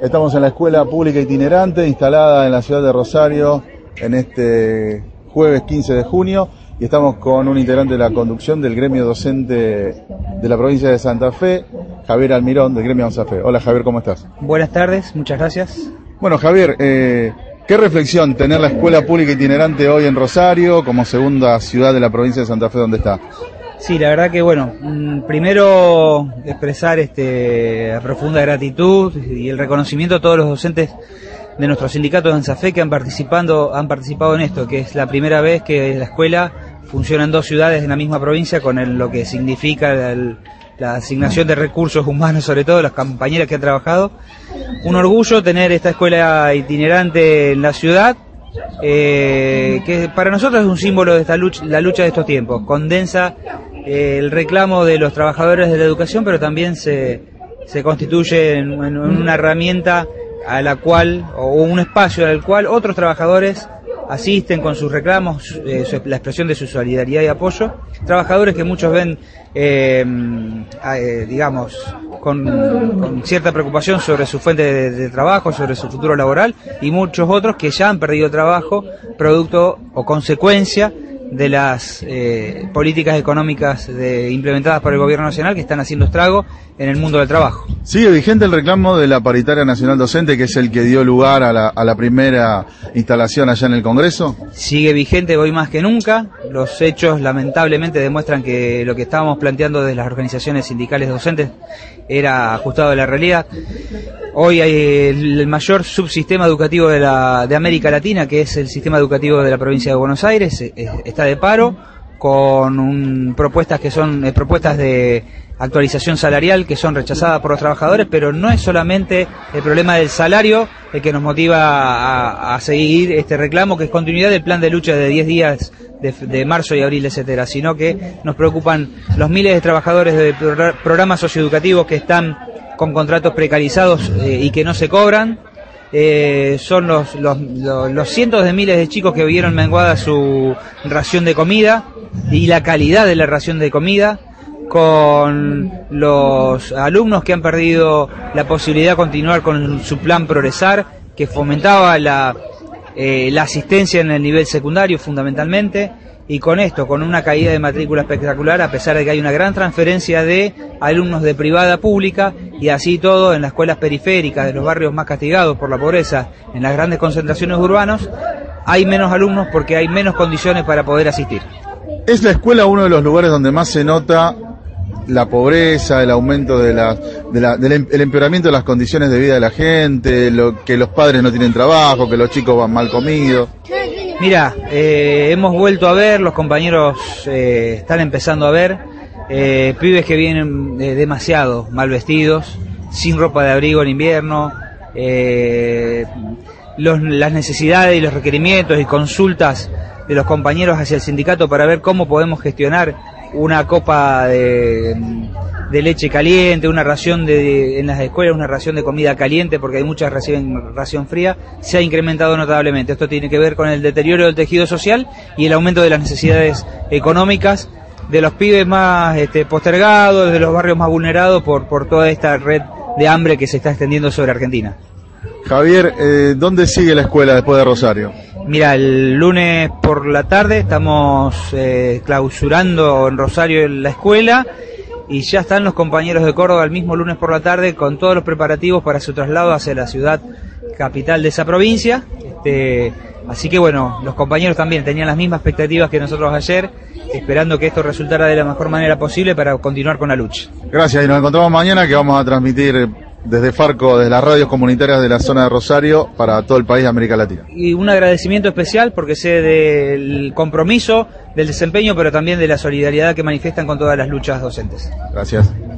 Estamos en la escuela pública itinerante instalada en la ciudad de Rosario en este jueves 15 de junio y estamos con un integrante de la conducción del gremio docente de la provincia de Santa Fe, Javier Almirón, del gremio Santa Fe. Hola Javier, ¿cómo estás? Buenas tardes, muchas gracias. Bueno Javier, ¿qué reflexión tener la escuela pública itinerante hoy en Rosario como segunda ciudad de la provincia de Santa Fe donde está? Sí, la verdad que bueno, primero expresar la profunda gratitud y el reconocimiento a todos los docentes de nuestro sindicato de Santa Fe que han participado en esto, que es la primera vez que la escuela funciona en dos ciudades en la misma provincia con lo que significa la asignación de recursos humanos, sobre todo las compañeras que han trabajado. Un orgullo tener esta escuela itinerante en la ciudad, que para nosotros es un símbolo de la lucha de estos tiempos. Condensa el reclamo de los trabajadores de la educación, pero también se constituye en una herramienta a la cual, o un espacio al cual otros trabajadores asisten con sus reclamos, la expresión de su solidaridad y apoyo. Trabajadores que muchos ven, digamos, con cierta preocupación sobre su fuente de trabajo, sobre su futuro laboral, y muchos otros que ya han perdido trabajo producto o consecuencia de las políticas económicas implementadas por el gobierno nacional que están haciendo estrago en el mundo del trabajo. ¿Sigue vigente el reclamo de la paritaria nacional docente, que es el que dio lugar a la primera instalación allá en el Congreso? Sigue vigente hoy más que nunca. Los hechos lamentablemente demuestran que lo que estábamos planteando desde las organizaciones sindicales docentes era ajustado a la realidad. Hoy hay el mayor subsistema educativo de América Latina, que es el sistema educativo de la provincia de Buenos Aires, está de paro, con propuestas que son propuestas de actualización salarial que son rechazadas por los trabajadores, pero no es solamente el problema del salario el que nos motiva a seguir este reclamo, que es continuidad del plan de lucha de 10 días de marzo y abril, etcétera, sino que nos preocupan los miles de trabajadores de programas socioeducativos que están con contratos precarizados y que no se cobran. Son los cientos de miles de chicos que vieron menguada su ración de comida y la calidad de la ración de comida, con los alumnos que han perdido la posibilidad de continuar con su plan Progresar, que fomentaba la asistencia en el nivel secundario fundamentalmente, y con esto, con una caída de matrícula espectacular, a pesar de que hay una gran transferencia de alumnos de privada a pública, y así todo en las escuelas periféricas de los barrios más castigados por la pobreza, en las grandes concentraciones urbanas, hay menos alumnos porque hay menos condiciones para poder asistir. ¿Es la escuela uno de los lugares donde más se nota la pobreza, el aumento el empeoramiento de las condiciones de vida de la gente, que los padres no tienen trabajo, que los chicos van mal comidos? Mira, hemos vuelto a ver, los compañeros están empezando a ver pibes que vienen demasiado mal vestidos, sin ropa de abrigo en invierno, las necesidades y los requerimientos y consultas de los compañeros hacia el sindicato para ver cómo podemos gestionar una copa de leche caliente, una ración en las escuelas, una ración de comida caliente, porque hay muchas reciben ración fría, se ha incrementado notablemente. Esto tiene que ver con el deterioro del tejido social y el aumento de las necesidades económicas de los pibes más postergados, de los barrios más vulnerados por toda esta red de hambre que se está extendiendo sobre Argentina. Javier, ¿dónde sigue la escuela después de Rosario? Mira, el lunes por la tarde estamos clausurando en Rosario la escuela, y ya están los compañeros de Córdoba el mismo lunes por la tarde con todos los preparativos para su traslado hacia la ciudad capital de esa provincia. Así que bueno, los compañeros también tenían las mismas expectativas que nosotros ayer, esperando que esto resultara de la mejor manera posible para continuar con la lucha. Gracias, y nos encontramos mañana, que vamos a transmitir desde Farco, desde las radios comunitarias de la zona de Rosario, para todo el país de América Latina. Y un agradecimiento especial porque sé del compromiso, del desempeño, pero también de la solidaridad que manifiestan con todas las luchas docentes. Gracias.